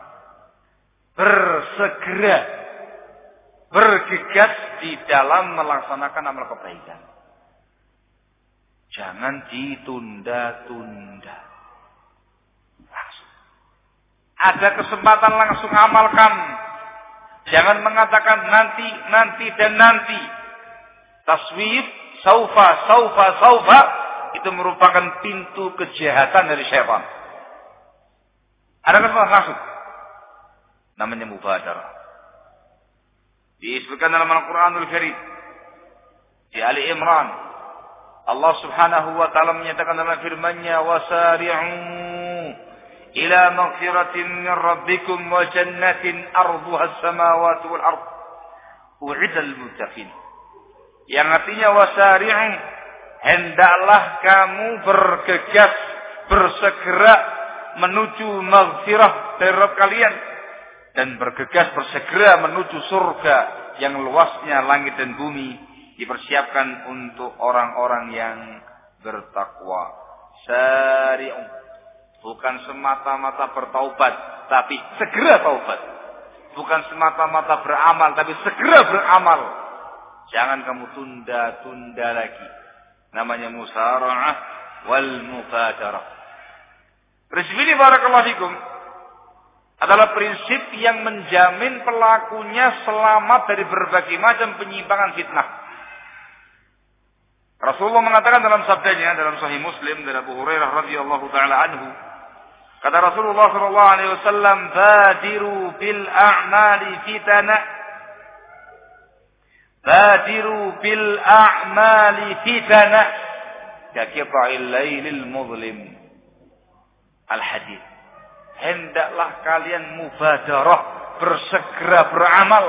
Bersegera, bergegas di dalam melaksanakan amal kebaikan. Jangan ditunda-tunda. Langsung. Ada kesempatan langsung amalkan. Jangan mengatakan nanti, nanti dan nanti. Taswif, saufa, saufa, saufa, itu merupakan pintu kejahatan dari syaitan. Ada kesempatan langsung. Namanya mubadarah. Disebutkan dalam Al-Quranul Karim di Ali Imran, Allah Subhanahu wa taala menyatakan dalam firman-Nya, wasari'u ila maghfiratin min rabbikum wa jannatin arduha as-samawati wal ard u'idal muttaqin. Yang artinya wasari'u, hendaklah kamu bergegas, bersegera menuju maghfirah dari Rabb kalian, dan bergegas bersegera menuju surga yang luasnya langit dan bumi, dipersiapkan untuk orang-orang yang bertakwa. Sari'u, bukan semata-mata bertaubat, tapi segera taubat. Bukan semata-mata beramal, tapi segera beramal. Jangan kamu tunda-tunda lagi. Namanya musara'ah wal mubadarah. Prinsip ini barakallahu fikum adalah prinsip yang menjamin pelakunya selamat dari berbagai macam penyimpangan fitnah. Rasulullah mengatakan dalam sabdanya dalam Sahih Muslim dari Abu Hurairah radhiyallahu taala anhu, kata Rasulullah sallallahu alaihi wasallam, badiru bil a'mali fitana, badiru bil a'mali fitana, ka qita'il lailil muzlim. al-hadid. Hendaklah kalian mubadarah, bersegera beramal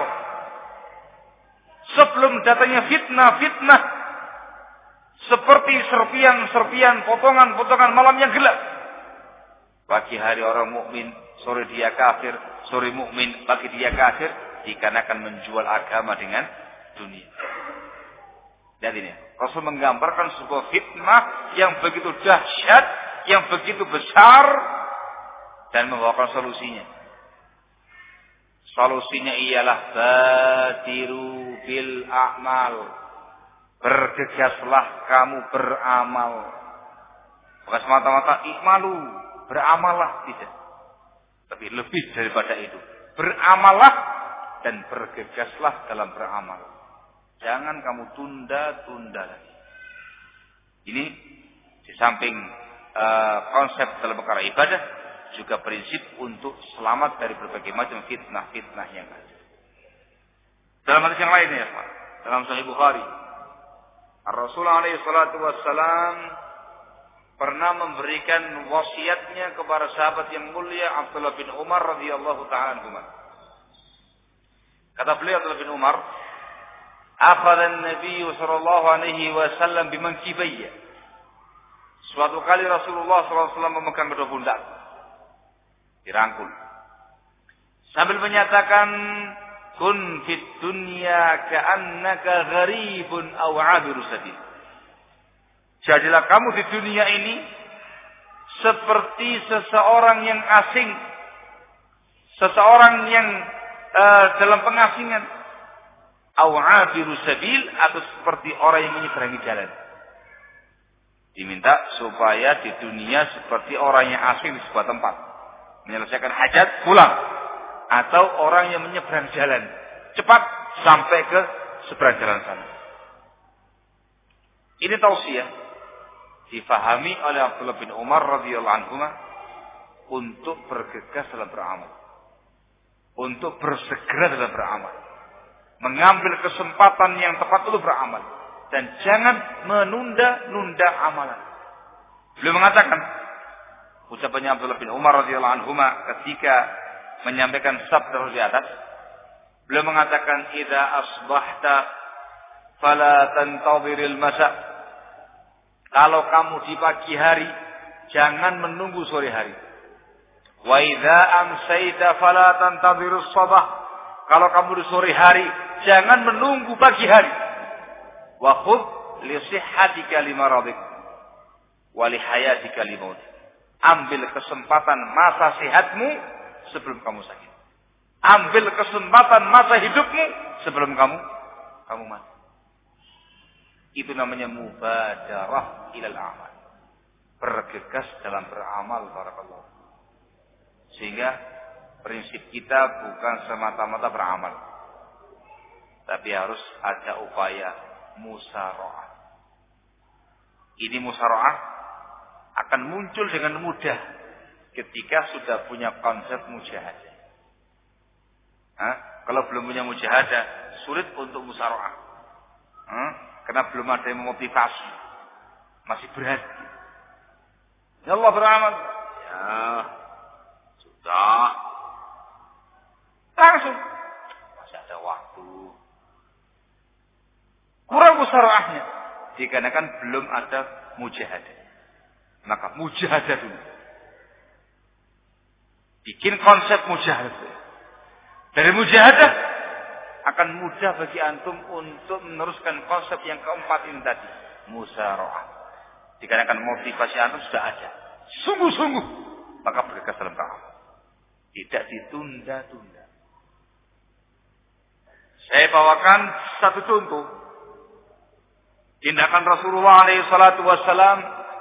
sebelum datangnya fitnah-fitnah seperti serpian-serpian, potongan-potongan malam yang gelap. Pagi hari orang mukmin, sore dia kafir, sore mukmin, pagi dia kafir, dikarenakan menjual agama dengan dunia. Lihat ini, Rasul menggambarkan sebuah fitnah yang begitu dahsyat, yang begitu besar, dan membawakan solusinya. Solusinya ialah badiru bil a'mal. Bergegaslah kamu beramal. Bukan semata-mata ikmalu, beramallah, tidak. Tapi lebih daripada itu. Beramallah dan bergegaslah dalam beramal. Jangan kamu tunda-tunda lagi. Ini di samping uh, konsep dalam perkara ibadah, juga prinsip untuk selamat dari berbagai macam fitnah-fitnah yang ada. Dalam hadis yang lain ya Pak, dalam Sahih Bukhari, Rasulullah alaihi salatu wassalam pernah memberikan wasiatnya kepada sahabat yang mulia Abdullah bin Umar radhiyallahu ta'ala anhu. Kata beliau Abdullah bin Umar, "Akhadha an-nabiy sallallahu alaihi wasallam bimankibayya." Suatu kali Rasulullah sallallahu alaihi wasallam memegang kedua pundak, dirangkul, sambil menyatakan, "Kun fid dunya ka'annaka gharibun aw 'abiru sabil." Jadilah kamu di dunia ini seperti seseorang yang asing, seseorang yang uh, dalam pengasingan, aw 'abiru sabil, atau seperti orang yang menyeberangi jalan. Diminta supaya di dunia seperti orang yang asing di sebuah tempat, menyelesaikan hajat pulang, atau orang yang menyeberang jalan cepat sampai ke seberang jalan sana. Ini tausiah difahami oleh Abdullah bin Umar radhiyallahu anhu untuk bergegas dalam beramal, untuk bersegera dalam beramal, mengambil kesempatan yang tepat untuk beramal, dan jangan menunda-nunda amalan. Beliau mengatakan, ucapannya Abdullah bin Umar radhiyallahu anhu ketika menyampaikan sabda di atas, beliau mengatakan, "Idza asbahta fala tantadhiril masa." Kalau kamu di pagi hari, jangan menunggu sore hari. Wa idza amsayta fala tantadhirus sabah. Kalau kamu di sore hari, jangan menunggu pagi hari. Wa khudh li sihhatika limaradik wa li hayatika limautik. Ambil kesempatan masa sehatmu sebelum kamu sakit. Ambil kesempatan masa hidupmu sebelum kamu kamu mati. Itu namanya mubadarah ilal amal. Bergegas dalam beramal, barakallahu. Sehingga prinsip kita bukan semata-mata beramal, tapi harus ada upaya musyarakah. Ini musyarakah akan muncul dengan mudah ketika sudah punya konsep mujahadah. Hah? Kalau belum punya mujahadah, sulit untuk musyarakah. Hah? Karena belum ada yang memotivasi, masih berat. Ya Allah beramal, ya sudah, langsung masih ada waktu. Kurang musyarakahnya, dikarenakan belum ada mujahadah. Maka mujahadah dulu. Bikin konsep mujahadah. Dari mujahadah akan mudah bagi antum untuk meneruskan konsep yang keempat ini tadi, musyarakah. Dikarenakan motivasi antum sudah ada, sungguh-sungguh, maka bergegas dalam beramal, tidak ditunda-tunda. Saya bawakan satu contoh tindakan Rasulullah alaihi salatu wassalam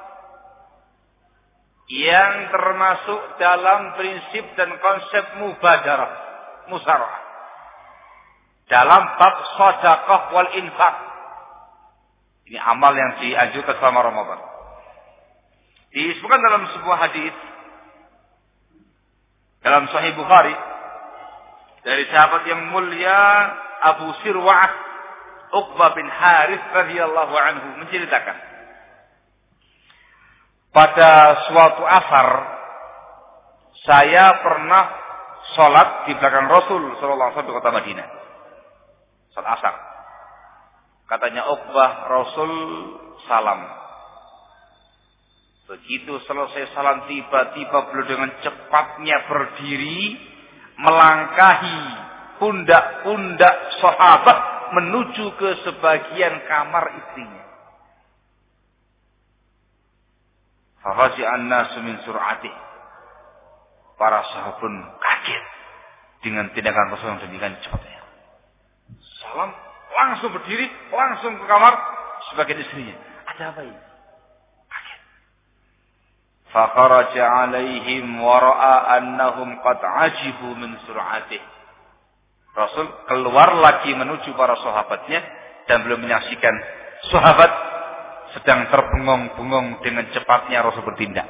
yang termasuk dalam prinsip dan konsep mubadarah, musyarakah, dalam bab sedekah wal infak. Ini amal yang dianjurkan selama Ramadan. Disebutkan dalam sebuah hadis dalam Sahih Bukhari dari sahabat yang mulia Abu Sirwah Uqbah bin Harith radhiyallahu anhu menceritakan, pada suatu asar Saya pernah sholat di belakang Rasul sallallahu alaihi wasallam di kota Madinah. Salat asar. Katanya Uqbah, Rasul salam. Begitu selesai salam, tiba-tiba beliau dengan cepatnya berdiri melangkahi pundak-pundak sahabat menuju ke sebagian kamar istrinya. Fafazi'an nasu min sur'atih. Para sahabat pun kaget dengan tindakan Rasul yang demikian cepatnya. Salam, langsung berdiri, langsung ke kamar sebagian istrinya. Ada apa ini? Kaget. Fakharaja alaihim wa ra'a annahum qad ajibu min sur'atih. Rasul keluar lagi menuju para sahabatnya dan belum menyaksikan sahabat sedang terbengong-bengong dengan cepatnya Rasul bertindak.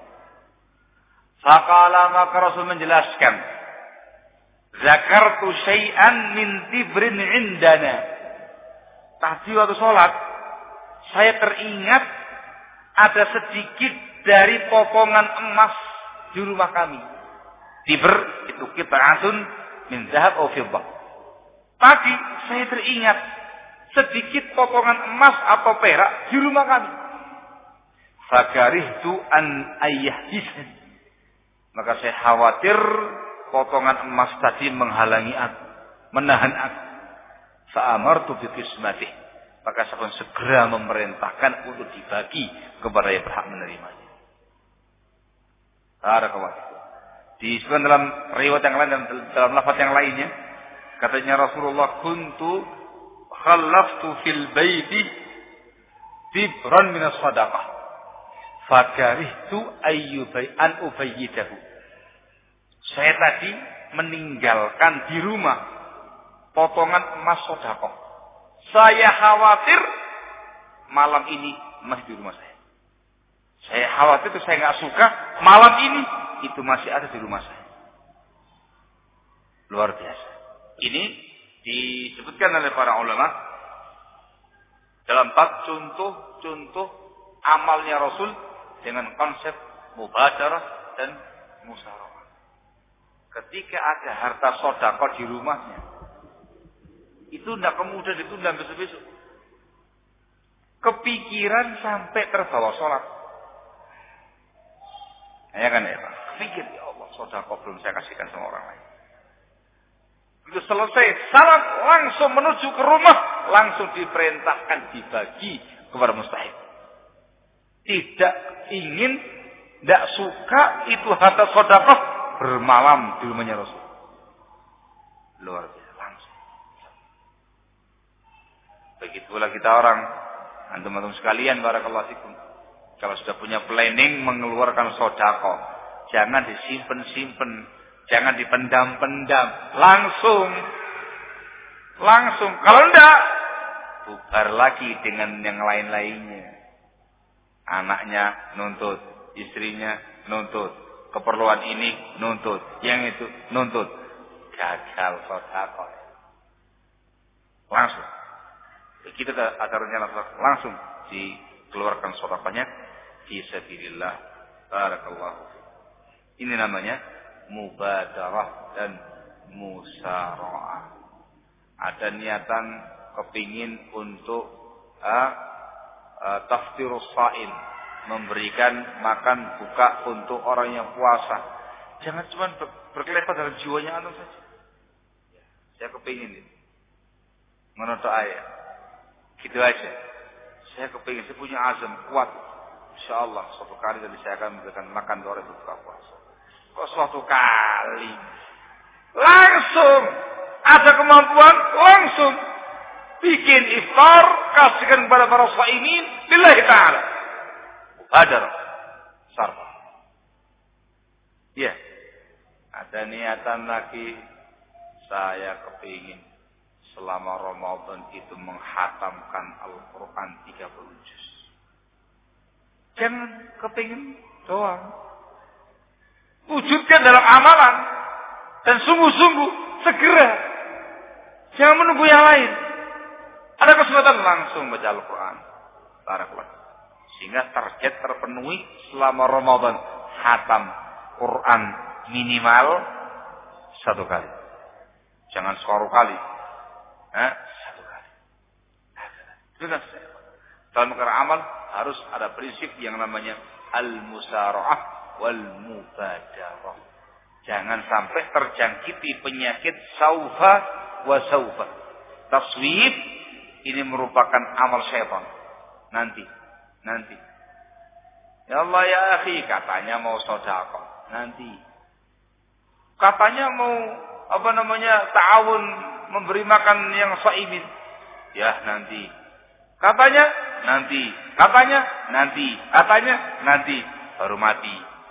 Faqala, maka Rasul menjelaskan, zakartu syai'an min tibrin indana. Tadi waktu sholat saya teringat ada sedikit dari potongan emas di rumah kami. Tibr itu qit'atun min zahab atau fiddah. Tadi saya teringat sedikit potongan emas atau perak di rumah kami. Fakarihtu an ayyahdisan. Maka saya khawatir potongan emas tadi menghalangi aku, menahan aku. Fa'amartu bi qismatih. Maka saya pun segera memerintahkan untuk dibagi kepada yang berhak menerimanya. Barakallahu. Disebutkan dalam riwayat yang lain dan dalam lafaz yang lainnya, katanya Rasulullah, kuntu khallaftu fil baiti tibran min as-sadaqah fakarihtu ayyubai an ubayyidahu. Saya tadi meninggalkan di rumah potongan emas sedekah. Saya khawatir malam ini masih di rumah saya. Saya khawatir itu saya nggak suka malam ini itu masih ada di rumah saya. Luar biasa. Ini disebutkan oleh para ulama dalam bab contoh-contoh amalnya Rasul dengan konsep mubadarah dan musyawarah. Ketika ada harta sedekah di rumahnya, itu tidak kemudian ditunda besok-besok. Kepikiran sampai terbawa sholat. Ya kan ya Pak? Pikir, ya Allah, sedekah belum saya kasihkan sama orang lain. Begitu selesai salat langsung menuju ke rumah, langsung diperintahkan dibagi kepada mustahik. Tidak ingin, tidak suka itu harta sedekah bermalam di rumahnya Rasul. Luar biasa langsung. Begitulah kita orang, antum-antum sekalian, barakallahu fikum. Kalau sudah punya planning mengeluarkan sedekah, jangan disimpan-simpan, jangan dipendam-pendam, langsung, langsung. Kalau enggak, bubar lagi dengan yang lain-lainnya. Anaknya nuntut, istrinya nuntut, keperluan ini nuntut, yang itu nuntut, gagal sedekah. Langsung. Kita ada rencana langsung dikeluarkan sedekahnya fi sabilillah. Barakallahu. Ini namanya mubadarah dan musyawarah. Ada niatan kepingin untuk uh, uh, taftirus sha'im, memberikan makan buka untuk orang yang puasa. Jangan cuma ber berkelepat dalam jiwanya anu saja. Saya kepingin ini. Menurut ayat. Gitu aja. Saya kepingin, saya punya azam kuat. Insyaallah suatu kali tadi saya akan memberikan makan untuk orang buka puasa. Kok suatu kali langsung ada kemampuan, langsung bikin iftar, kasihkan kepada para shaimin lillahi ta'ala. Hadar sarfa. Ya. Ada niatan lagi, saya kepingin selama Ramadan itu menghatamkan Al-Quran tiga puluh juz. Jangan kepingin doang. Wujudkan dalam amalan. Dan sungguh-sungguh segera. Jangan menunggu yang lain. Ada kesempatan langsung baca Al-Quran. Barakallah. Sehingga target terpenuhi selama Ramadan. Hatam Quran minimal satu kali. Jangan separuh kali. Hah? Satu kali. Itu kan dalam perkara amal harus ada prinsip yang namanya al-musara'ah wal mubadarah. Jangan sampai terjangkiti penyakit saufa wa saufa. Taswib ini merupakan amal syaitan. Nanti, nanti. Ya Allah ya akhi, katanya mau sedekah. Nanti. Katanya mau apa namanya ta'awun memberi makan yang shaimin. Ya nanti. Katanya nanti. Katanya nanti. Katanya nanti. Baru mati.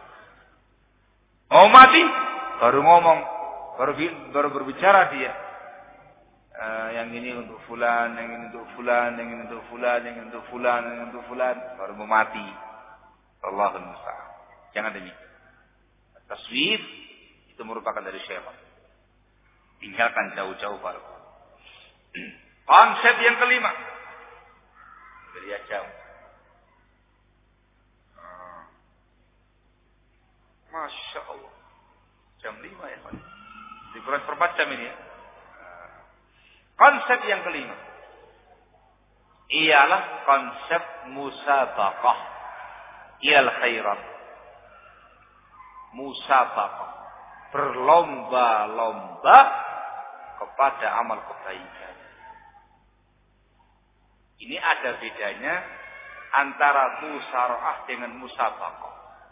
Mau mati baru ngomong, baru baru berbicara dia. Uh, yang ini untuk fulan, yang ini untuk fulan, yang ini untuk fulan, yang ini untuk fulan, yang ini untuk fulan, baru mau mati. Allahul musta'an. Jangan demikian. Taswif itu merupakan dari syaitan. Tinggalkan jauh-jauh baru. Konsep yang kelima. Beri jam. Masya Allah. Jam lima ya Pak. Dikurang seperempat jam ini ya. Konsep yang kelima. Ialah konsep musabaqah. Iyal khairat. Musabaqah. Berlomba-lomba kepada amal kebaikan. Ini ada bedanya antara musara'ah dengan musabaqah.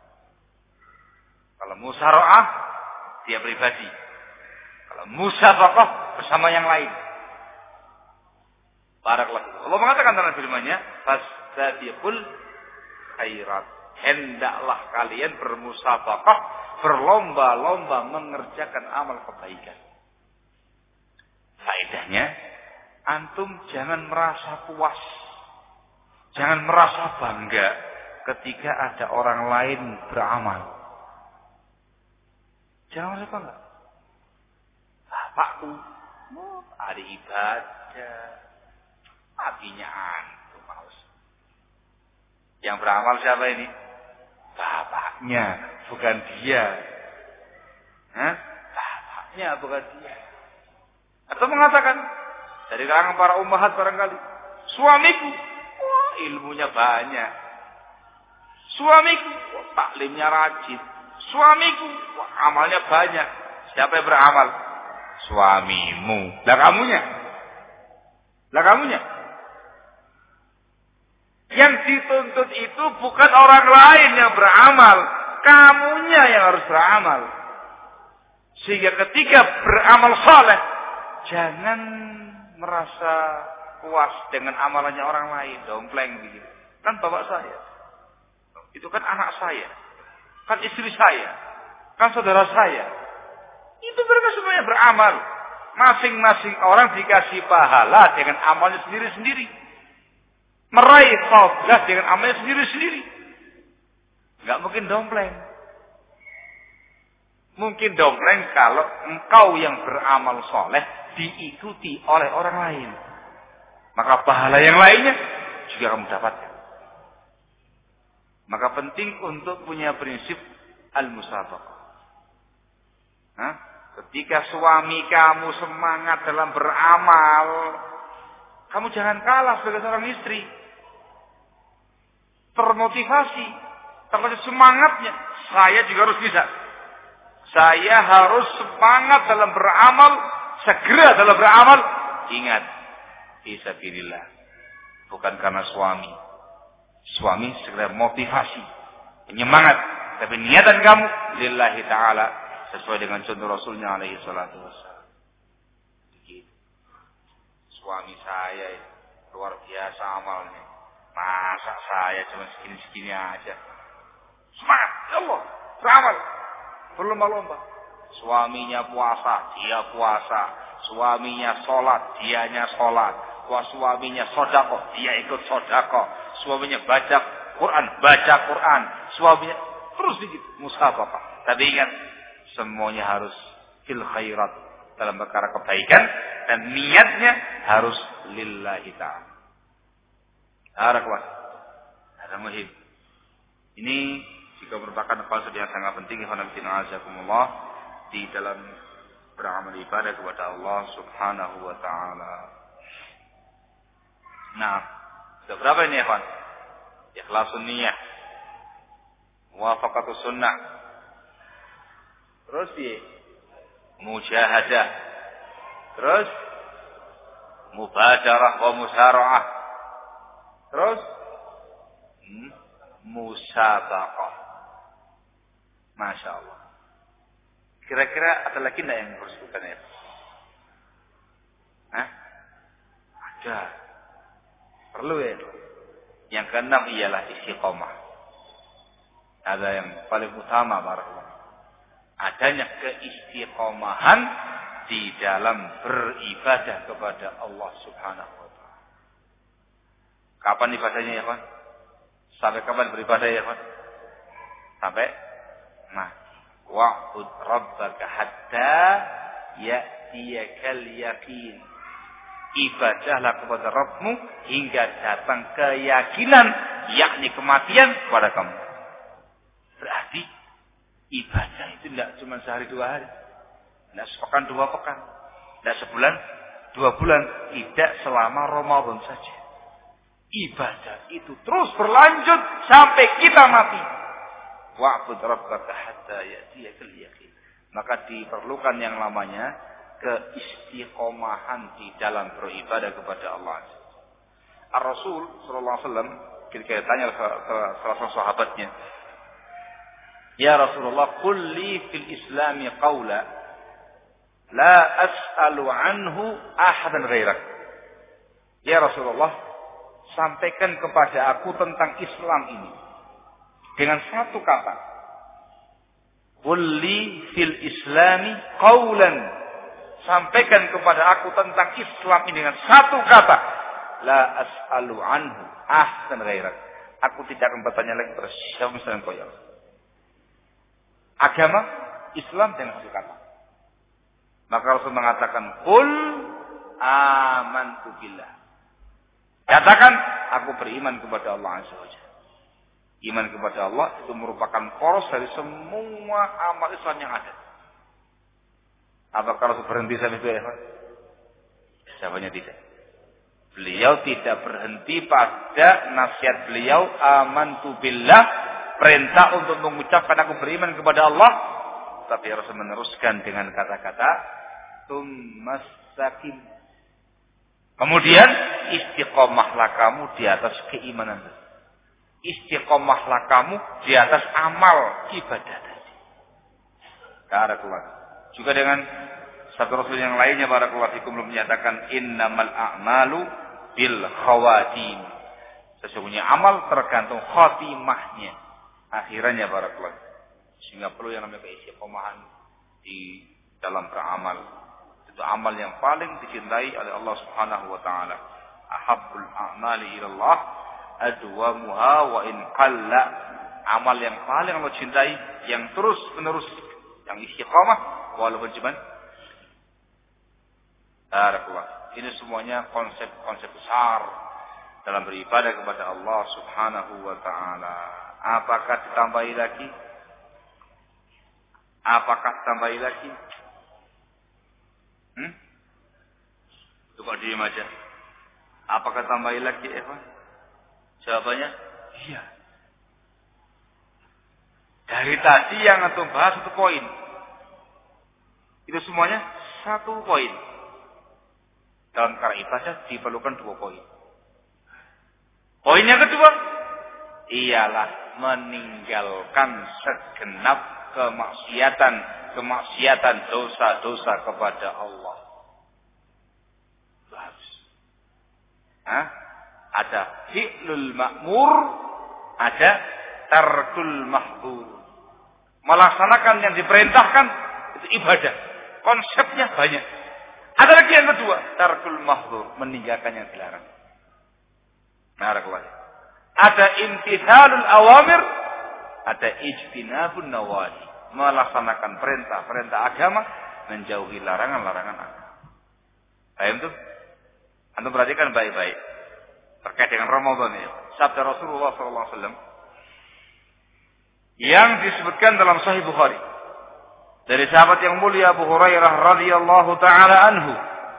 Kalau musara'ah dia pribadi. Kalau musabaqah bersama yang lain. Barakallahu. Allah mengatakan dalam firman-Nya, "Fastabiqul khairat." Hendaklah kalian bermusabaqah, berlomba-lomba mengerjakan amal kebaikan. Faedahnya, antum jangan merasa puas. Jangan merasa bangga ketika ada orang lain beramal. Jangan merasa bangga. Bapakku, oh, ada ibadah. Abinya antum maus. Yang beramal siapa ini? Bapaknya, bukan dia. Hah? Bapaknya, bukan dia. Atau mengatakan dari kalangan para ummahat barangkali, suamiku, wah ilmunya banyak. Suamiku, wah, taklimnya rajin. Suamiku, wah, amalnya banyak. Siapa yang beramal? Suamimu. Lah kamunya? Lah kamunya? Yang dituntut itu bukan orang lain yang beramal. Kamunya yang harus beramal. Sehingga ketika beramal saleh, jangan merasa puas dengan amalannya orang lain. Dompleng begitu. Kan bapak saya. Itu kan anak saya. Kan istri saya. Kan saudara saya. Itu mereka semuanya beramal. Masing-masing orang dikasih pahala dengan amalnya sendiri-sendiri. Meraih fadilah dengan amalnya sendiri-sendiri. Enggak mungkin dompleng. Mungkin dompleng kalau engkau yang beramal soleh diikuti oleh orang lain. Maka pahala yang lainnya juga kamu dapatkan. Maka penting untuk punya prinsip al-musabaqah. Nah, ketika suami kamu semangat dalam beramal, kamu jangan kalah sebagai seorang istri. Termotivasi, termotivasi semangatnya. Saya juga harus bisa. Saya harus semangat dalam beramal, segera dalam beramal. Ingat, fisabilillah. Bukan karena suami. Suami segera motivasi, penyemangat. Tapi niatan kamu lillahi ta'ala sesuai dengan contoh Rasulnya alaihi salatu wassalam. Begitu. Suami saya luar biasa amalnya. Masa saya cuma segini-segini aja. Semangat, ya Allah, beramal. Berlomba-lomba. Suaminya puasa, dia puasa. Suaminya sholat, dianya sholat. Wah, suaminya sodakoh, dia ikut sodakoh. Suaminya baca Quran, baca Quran. Suaminya terus begitu, musabaqah. Tapi ingat, semuanya harus fil khairat, dalam perkara kebaikan, dan niatnya harus lillahi ta'ala. Harakat. Ada muhim. Ini juga merupakan konsep yang sangat penting azakumullah di dalam beramal ibadah kepada Allah Subhanahu wa taala. Nah, sudah berapa ini ya, kawan? Ikhlasun niyah, muwafaqatus sunnah, terus ya, mujahadah, terus mubadarah wa musara'ah, terus hmm, musabaqah. Masya Allah. Kira-kira ada lagi tidak yang harus disebutkan ya? Hah? Ada. Perlu ya? Yang keenam ialah istiqomah. Ada yang paling utama barakallahu. Adanya keistiqomahan di dalam beribadah kepada Allah Subhanahu wa taala. Kapan ibadahnya ya, Pak? Sampai kapan beribadah ya, Pak? Sampai mati. Wa'bud rabbaka hatta ya'tiyakal yaqin. Ibadahlah kepada Rabbmu hingga datang keyakinan, yakni kematian kepada kamu. Berarti ibadah itu tidak cuma sehari dua hari, tidak sepekan dua pekan, tidak sebulan dua bulan, tidak selama Ramadan saja. Ibadah itu terus berlanjut sampai kita mati. Wa'bud rabbaka hatta ya'tiyakal yaqin. Maka diperlukan yang namanya keistiqomahan di dalam beribadah kepada Allah. Ar-Rasul sallallahu alaihi wasallam ketika ditanya salah satu sahabatnya, "Ya Rasulullah, qul li fil Islam qawla la as'alu anhu ahadan ghairak." Ya Rasulullah, sampaikan kepada aku tentang Islam ini dengan satu kata. Qul li fil Islami qawlan. Sampaikan kepada aku tentang Islam ini dengan satu kata. La as'alu anhu ahsan ghairak. Aku tidak akan bertanya lagi kepada siapa selain kau ya Allah. Agama Islam dengan satu kata. Maka Rasul mengatakan, "Qul amantu billah." Katakan, aku beriman kepada Allah Azza wa Jalla. Iman kepada Allah itu merupakan poros dari semua amal Islam yang ada. Apakah Rasul berhenti sampai itu ya? Jawabannya tidak. Beliau tidak berhenti pada nasihat beliau, amantu billah, perintah untuk mengucapkan aku beriman kepada Allah. Tapi Rasul meneruskan dengan kata-kata tumasakin. Kemudian istiqomahlah kamu di atas keimanan. Istiqomahlah kamu di atas amal ibadah tadi. Barakallahu. Juga dengan satu Rasul yang lainnya barakallahu fikum menyatakan innamal a'malu bil khawatim. Sesungguhnya amal tergantung khatimahnya, akhirannya barakallahu. Sehingga perlu yang namanya keistiqomahan di dalam beramal. Itu amal yang paling dicintai oleh Allah Subhanahu wa taala. Ahabbul a'mali ila Allah adwamuha wa in qalla. Amal yang paling Allah cintai yang terus menerus, yang istiqamah walaupun cuman barakallah. Ini semuanya konsep-konsep besar dalam beribadah kepada Allah Subhanahu wa taala. Apakah ditambahi lagi? Apakah ditambahi lagi? Hmm? Itu kok diam aja. Apakah tambahi lagi, Eva? Jawabannya iya. Dari tadi yang antum bahas satu poin. Itu semuanya satu poin. Dalam perkara ibadah diperlukan dua poin. Poin yang kedua ialah meninggalkan segenap kemaksiatan, kemaksiatan dosa-dosa kepada Allah. Bagus. Hah? Ada fi'lul ma'mur, ada tarkul mahdur. Melaksanakan yang diperintahkan itu ibadah. Konsepnya banyak. Ada lagi yang kedua, tarkul mahdzur, meninggalkan yang dilarang. Barakallahu. Ada imtithalul awamir, ada ijtinabun nawahi, melaksanakan perintah-perintah agama, menjauhi larangan-larangan agama. Paham tuh? Antum perhatikan baik-baik terkait dengan Ramadan ini. Sabda Rasulullah sallallahu alaihi wasallam yang disebutkan dalam Sahih Bukhari dari sahabat yang mulia Abu Hurairah radhiyallahu taala anhu.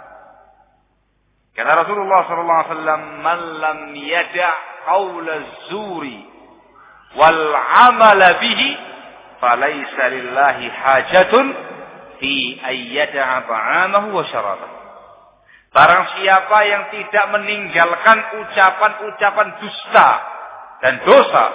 Kata Rasulullah sallallahu alaihi wasallam, "Man lam yada' qaula az-zuri wal 'amala bihi, falaysa lillahi hajatun fi ayyada'a ta'amahu wa syarabahu." Barang siapa yang tidak meninggalkan ucapan-ucapan dusta dan dosa,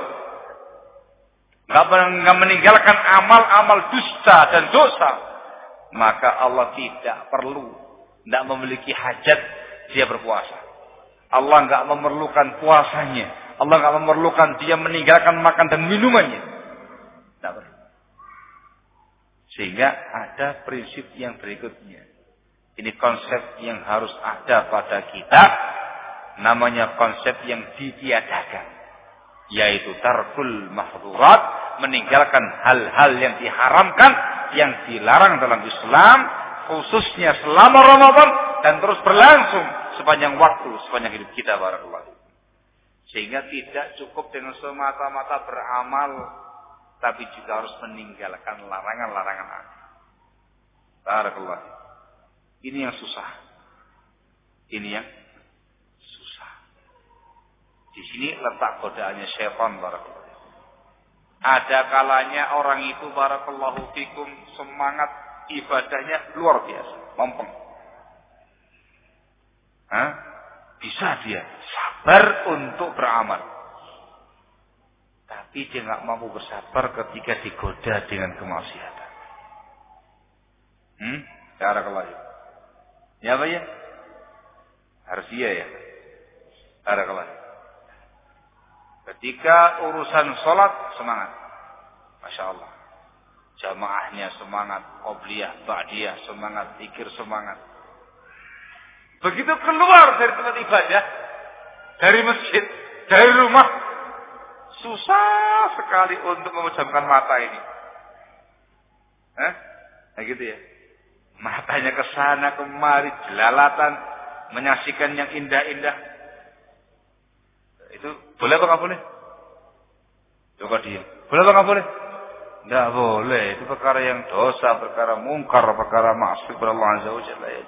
enggak meninggalkan amal-amal dusta dan dosa, maka Allah tidak perlu, tidak memiliki hajat dia berpuasa. Allah enggak memerlukan puasanya. Allah enggak memerlukan dia meninggalkan makan dan minumannya. Tidak perlu. Sehingga ada prinsip yang berikutnya. Ini konsep yang harus ada pada kita. Namanya konsep yang ditiadakan. Yaitu tarkul mahdhurat. Meninggalkan hal-hal yang diharamkan. Yang dilarang dalam Islam. Khususnya selama Ramadan. Dan terus berlangsung sepanjang waktu. Sepanjang hidup kita. Barakallahu. Sehingga tidak cukup dengan semata-mata beramal. Tapi juga harus meninggalkan larangan-larangan. Barakallahu. Ini yang susah. Ini yang susah. Di sini letak godaannya syaitan, barakallahu. Ada kalanya orang itu barakallahu fikum semangat ibadahnya luar biasa, lempeng. Hah? Bisa dia sabar untuk beramal. Tapi dia nggak mampu bersabar ketika digoda dengan kemaksiatan. Hmm? Barakallahu. Ya apa ya? Harus iya ya. Barakallah. Ketika urusan sholat semangat, masya Allah. Jamaahnya semangat, qobliyah, ba'diyah semangat, zikir semangat. Begitu keluar dari tempat ibadah, dari masjid, dari rumah, susah sekali untuk memejamkan mata ini. Hah? Nah gitu ya. Matanya ke sana kemari, jelalatan, menyaksikan yang indah-indah. Itu boleh apa nggak boleh? Coba dia. Boleh apa nggak boleh? Nggak boleh. Itu perkara yang dosa, perkara mungkar, perkara maksiat kepada Allah Azza wa Jalla. Ya,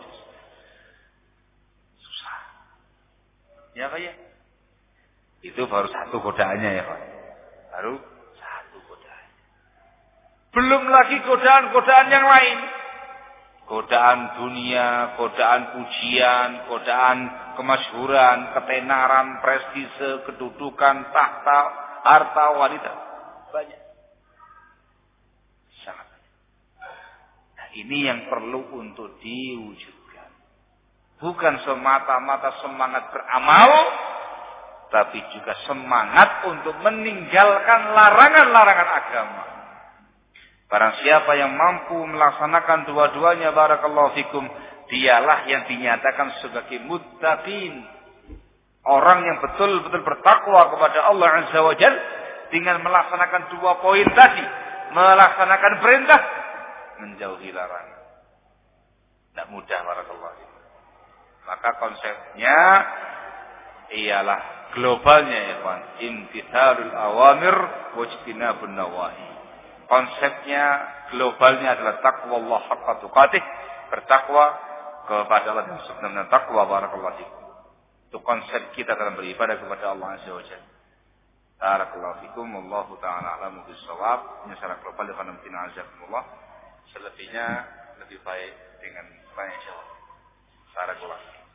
susah. Ya Pak ya? Itu baru satu godaannya ya Pak. Baru satu godaan. Belum lagi godaan-godaan yang lain. Godaan dunia, godaan pujian, godaan kemasyhuran, ketenaran, prestise, kedudukan, tahta, harta, wanita. Banyak. Sangat banyak. Nah, ini yang perlu untuk diwujudkan. Bukan semata-mata semangat beramal, tapi juga semangat untuk meninggalkan larangan-larangan agama. Barang siapa yang mampu melaksanakan dua-duanya, barakallahu fikum, dialah yang dinyatakan sebagai muttaqin. Orang yang betul-betul bertakwa kepada Allah Azza wa Jalla dengan melaksanakan dua poin tadi, melaksanakan perintah, menjauhi larangan. Tidak mudah, barakallahu fikum. Maka konsepnya ialah globalnya ya kawan, imtithalul awamir wajtinabun nawahi. Konsepnya globalnya adalah takwa Allah haqqa tuqatih, bertakwa kepada Allah dan sebenarnya takwa barakallahu fikum. Itu konsep kita dalam beribadah kepada Allah Azza wa Jalla. Barakallahu fikum, wallahu ta'ala a'lamu bis-shawab. Ini secara global dengan mtina azakumullah. Selebihnya lebih baik dengan tanya jawab. Barakallahu fikum.